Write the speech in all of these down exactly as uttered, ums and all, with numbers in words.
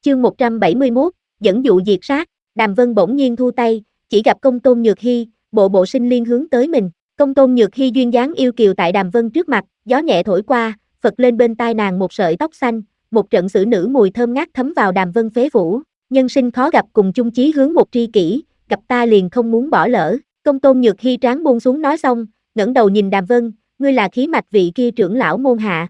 Chương một trăm bảy mươi mốt, dẫn dụ diệt sát. Đàm Vân bỗng nhiên thu tay, chỉ gặp Công Tôn Nhược Hi, bộ bộ sinh liên hướng tới mình. Công Tôn Nhược Hi duyên dáng yêu kiều tại Đàm Vân trước mặt, gió nhẹ thổi qua, phật lên bên tai nàng một sợi tóc xanh, một trận xử nữ mùi thơm ngát thấm vào Đàm Vân phế phủ. Nhân sinh khó gặp cùng chung chí hướng một tri kỷ, gặp ta liền không muốn bỏ lỡ. Công Tôn Nhược Hi trán buông xuống nói xong, ngẩng đầu nhìn Đàm Vân, ngươi là khí mạch vị kia trưởng lão môn hạ.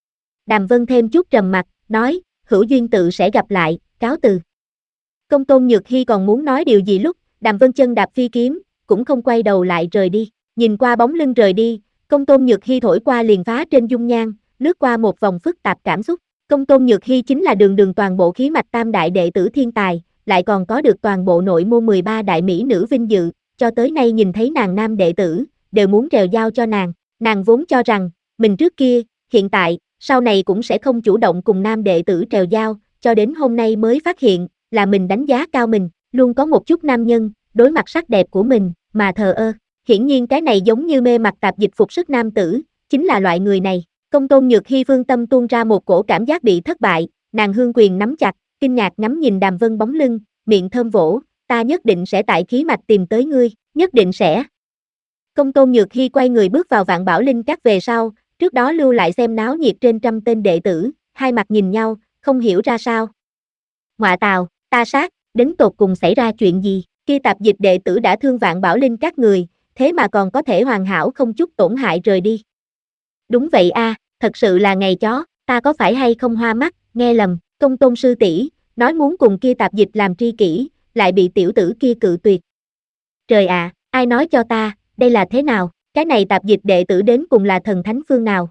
Đàm Vân thêm chút trầm mặt, nói, hữu duyên tự sẽ gặp lại, cáo từ. Công Tôn Nhược Hi còn muốn nói điều gì lúc, Đàm Vân chân đạp phi kiếm, cũng không quay đầu lại rời đi. Nhìn qua bóng lưng rời đi, Công Tôn Nhược Hi thổi qua liền phá trên dung nhan, lướt qua một vòng phức tạp cảm xúc. Công Tôn Nhược Hi chính là đường đường toàn bộ khí mạch tam đại đệ tử thiên tài, lại còn có được toàn bộ nội môn mười ba đại mỹ nữ vinh dự, cho tới nay nhìn thấy nàng nam đệ tử, đều muốn trèo giao cho nàng. Nàng vốn cho rằng, mình trước kia, hiện tại, sau này cũng sẽ không chủ động cùng nam đệ tử trèo giao, cho đến hôm nay mới phát hiện, là mình đánh giá cao mình, luôn có một chút nam nhân, đối mặt sắc đẹp của mình, mà thờ ơ. Hiển nhiên cái này giống như mê mặc tạp dịch phục sức nam tử, chính là loại người này. Công Tôn Nhược Hi phương tâm tuôn ra một cổ cảm giác bị thất bại, nàng hương quyền nắm chặt, kinh ngạc ngắm nhìn Đàm Vân bóng lưng, miệng thơm vỗ, ta nhất định sẽ tại khí mạch tìm tới ngươi, nhất định sẽ. Công Tôn Nhược Hi quay người bước vào Vạn Bảo Linh Các về sau, trước đó lưu lại xem náo nhiệt trên trăm tên đệ tử, hai mặt nhìn nhau, không hiểu ra sao. Ngọa tào, ta sát, đến tột cùng xảy ra chuyện gì, kia tạp dịch đệ tử đã thương Vạn Bảo Linh Các người, thế mà còn có thể hoàn hảo không chút tổn hại rời đi. Đúng vậy a, à, thật sự là ngày chó, ta có phải hay không hoa mắt, nghe lầm, Công Tôn sư tỷ nói muốn cùng kia tạp dịch làm tri kỷ, lại bị tiểu tử kia cự tuyệt. Trời ạ, à, ai nói cho ta, đây là thế nào, cái này tạp dịch đệ tử đến cùng là thần thánh phương nào?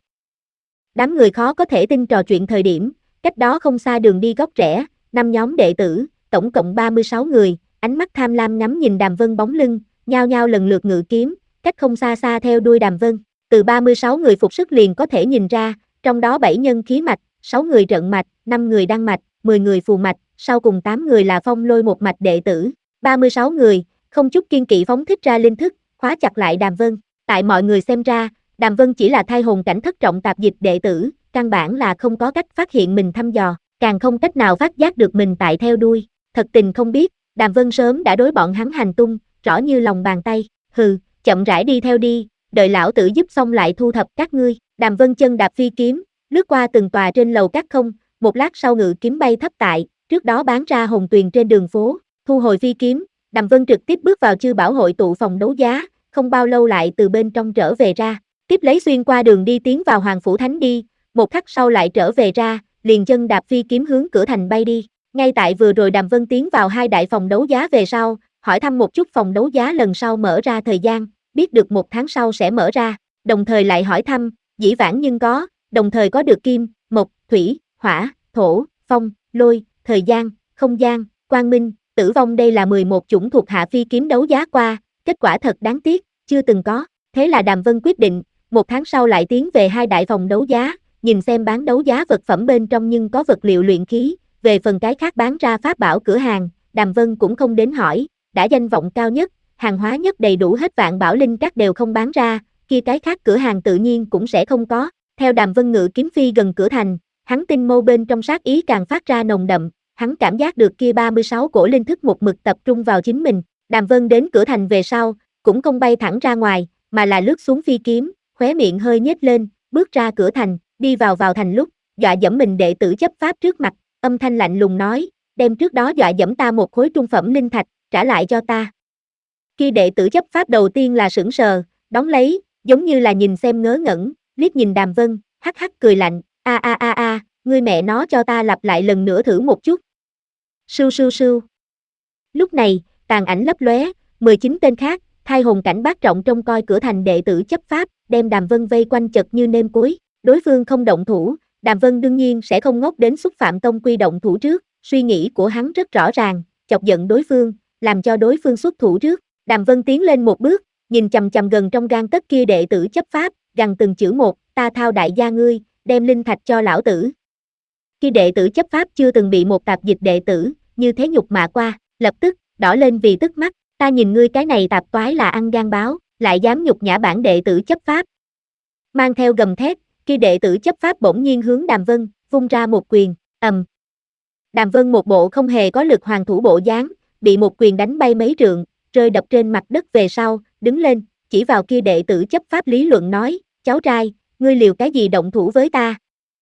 Đám người khó có thể tin trò chuyện thời điểm, cách đó không xa đường đi góc rẽ, năm nhóm đệ tử, tổng cộng ba mươi sáu người, ánh mắt tham lam ngắm nhìn Đàm Vân bóng lưng, nhao nhao lần lượt ngự kiếm, cách không xa xa theo đuôi Đàm Vân. Từ ba mươi sáu người phục sức liền có thể nhìn ra, trong đó bảy nhân khí mạch, sáu người trận mạch, năm người đăng mạch, mười người phù mạch, sau cùng tám người là phong lôi một mạch đệ tử. ba mươi sáu người, không chút kiên kỵ phóng thích ra linh thức, khóa chặt lại Đàm Vân. Tại mọi người xem ra, Đàm Vân chỉ là thai hồn cảnh thất trọng tạp dịch đệ tử, căn bản là không có cách phát hiện mình thăm dò, càng không cách nào phát giác được mình tại theo đuôi. Thật tình không biết, Đàm Vân sớm đã đối bọn hắn hành tung, rõ như lòng bàn tay. Hừ, chậm rãi đi theo đi, đợi lão tử giúp xong lại thu thập các ngươi. Đàm Vân chân đạp phi kiếm, lướt qua từng tòa trên lầu các không, một lát sau ngự kiếm bay thấp tại, trước đó bán ra hồng tuyền trên đường phố, thu hồi phi kiếm, Đàm Vân trực tiếp bước vào Chư Bảo hội tụ phòng đấu giá, không bao lâu lại từ bên trong trở về ra, tiếp lấy xuyên qua đường đi tiến vào Hoàng Phủ Thánh đi, một khắc sau lại trở về ra, liền chân đạp phi kiếm hướng cửa thành bay đi. Ngay tại vừa rồi Đàm Vân tiến vào hai đại phòng đấu giá về sau, hỏi thăm một chút phòng đấu giá lần sau mở ra thời gian, biết được một tháng sau sẽ mở ra, đồng thời lại hỏi thăm, dĩ vãng nhưng có, đồng thời có được kim, mộc, thủy, hỏa, thổ, phong, lôi, thời gian, không gian, quang minh, tử vong đây là mười một chủng thuộc hạ phi kiếm đấu giá qua, kết quả thật đáng tiếc, chưa từng có. Thế là Đàm Vân quyết định, một tháng sau lại tiến về hai đại phòng đấu giá, nhìn xem bán đấu giá vật phẩm bên trong nhưng có vật liệu luyện khí, về phần cái khác bán ra pháp bảo cửa hàng, Đàm Vân cũng không đến hỏi, đã danh vọng cao nhất, hàng hóa nhất đầy đủ hết Vạn Bảo Linh Các đều không bán ra, kia cái khác cửa hàng tự nhiên cũng sẽ không có. Theo Đàm Vân ngự kiếm phi gần cửa thành, hắn tinh mâu bên trong sát ý càng phát ra nồng đậm, hắn cảm giác được kia ba mươi sáu cổ linh thức một mực tập trung vào chính mình. Đàm Vân đến cửa thành về sau, cũng không bay thẳng ra ngoài, mà là lướt xuống phi kiếm, khóe miệng hơi nhếch lên, bước ra cửa thành, đi vào vào thành lúc, dọa dẫm mình đệ tử chấp pháp trước mặt, âm thanh lạnh lùng nói, đem trước đó dọa dẫm ta một khối trung phẩm linh thạch, trả lại cho ta. Khi đệ tử chấp pháp đầu tiên là sững sờ, đón lấy, giống như là nhìn xem ngớ ngẩn, liếc nhìn Đàm Vân, hắc hắc cười lạnh, a a a a, ngươi mẹ nó cho ta lặp lại lần nữa thử một chút. Sưu sưu sưu. Lúc này, tàn ảnh lấp lóe, mười chín tên khác, thai hồn cảnh bát trọng trông coi cửa thành đệ tử chấp pháp, đem Đàm Vân vây quanh chật như nêm cối, đối phương không động thủ, Đàm Vân đương nhiên sẽ không ngốc đến xúc phạm tông quy động thủ trước, suy nghĩ của hắn rất rõ ràng, chọc giận đối phương, làm cho đối phương xuất thủ trước. Đàm Vân tiến lên một bước, nhìn chằm chằm gần trong gang tấc kia đệ tử chấp pháp, gằn từng chữ một, ta thao đại gia ngươi, đem linh thạch cho lão tử. Khi đệ tử chấp pháp chưa từng bị một tạp dịch đệ tử, như thế nhục mạ qua, lập tức, đỏ lên vì tức mắt, ta nhìn ngươi cái này tạp toái là ăn gan báo, lại dám nhục nhã bản đệ tử chấp pháp. Mang theo gầm thét, khi đệ tử chấp pháp bỗng nhiên hướng Đàm Vân, vung ra một quyền, ầm. Đàm Vân một bộ không hề có lực hoàn thủ bộ dáng, bị một quyền đánh bay mấy trượng, rơi đập trên mặt đất về sau, đứng lên, chỉ vào kia đệ tử chấp pháp lý luận nói, cháu trai, ngươi liều cái gì động thủ với ta?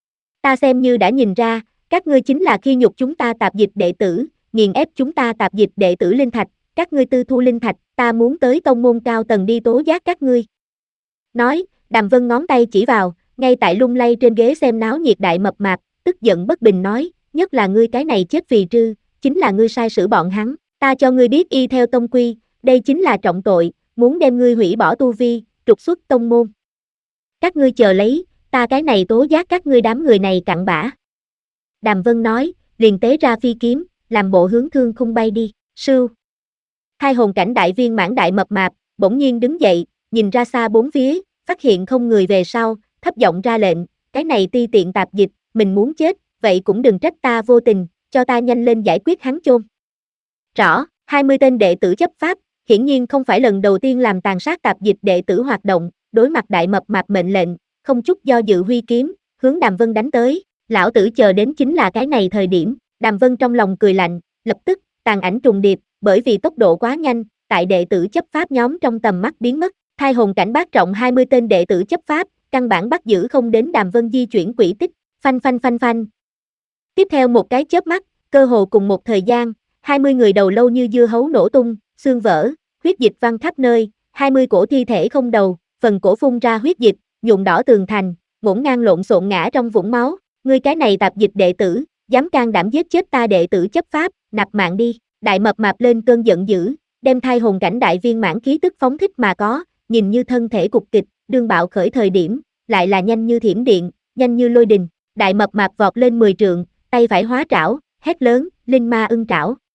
Ta xem như đã nhìn ra, các ngươi chính là khi nhục chúng ta tạp dịch đệ tử, nghiền ép chúng ta tạp dịch đệ tử linh thạch, các ngươi tư thu linh thạch, ta muốn tới tông môn cao tầng đi tố giác các ngươi. Nói, Đàm Vân ngón tay chỉ vào, ngay tại lung lay trên ghế xem náo nhiệt đại mập mạp, tức giận bất bình nói, nhất là ngươi cái này chết phì trư, chính là ngươi sai sử bọn hắn, ta cho ngươi biết y theo tông quy, đây chính là trọng tội, muốn đem ngươi hủy bỏ tu vi, trục xuất tông môn. Các ngươi chờ lấy, ta cái này tố giác các ngươi đám người này cặn bã. Đàm Vân nói, liền tế ra phi kiếm, làm bộ hướng thương khung bay đi, sưu. Hai hồn cảnh đại viên mãn đại mập mạp, bỗng nhiên đứng dậy, nhìn ra xa bốn phía, phát hiện không người về sau, thấp giọng ra lệnh, cái này ti tiện tạp dịch, mình muốn chết, vậy cũng đừng trách ta vô tình, cho ta nhanh lên giải quyết hắn chôn. Rõ, hai mươi tên đệ tử chấp pháp, hiển nhiên không phải lần đầu tiên làm tàn sát tạp dịch đệ tử hoạt động, đối mặt đại mập mạp mệnh lệnh, không chút do dự huy kiếm, hướng Đàm Vân đánh tới, lão tử chờ đến chính là cái này thời điểm, Đàm Vân trong lòng cười lạnh, lập tức, tàn ảnh trùng điệp, bởi vì tốc độ quá nhanh, tại đệ tử chấp pháp nhóm trong tầm mắt biến mất, thai hồn cảnh bát trọng hai mươi tên đệ tử chấp pháp, căn bản bắt giữ không đến Đàm Vân di chuyển quỹ tích, phanh phanh phanh phanh. Tiếp theo một cái chớp mắt, cơ hồ cùng một thời gian, hai mươi người đầu lâu như dưa hấu nổ tung, xương vỡ, huyết dịch văng khắp nơi, hai mươi cổ thi thể không đầu, phần cổ phun ra huyết dịch, nhuộm đỏ tường thành, ngổn ngang lộn xộn ngã trong vũng máu, ngươi cái này tạp dịch đệ tử, dám can đảm giết chết ta đệ tử chấp pháp, nạp mạng đi, đại mập mạp lên cơn giận dữ, đem thai hồn cảnh đại viên mãn khí tức phóng thích mà có, nhìn như thân thể cục kịch, đương bạo khởi thời điểm, lại là nhanh như thiểm điện, nhanh như lôi đình, đại mập mạp vọt lên mười trượng, tay phải hóa trảo, hét lớn, linh ma ưng trảo,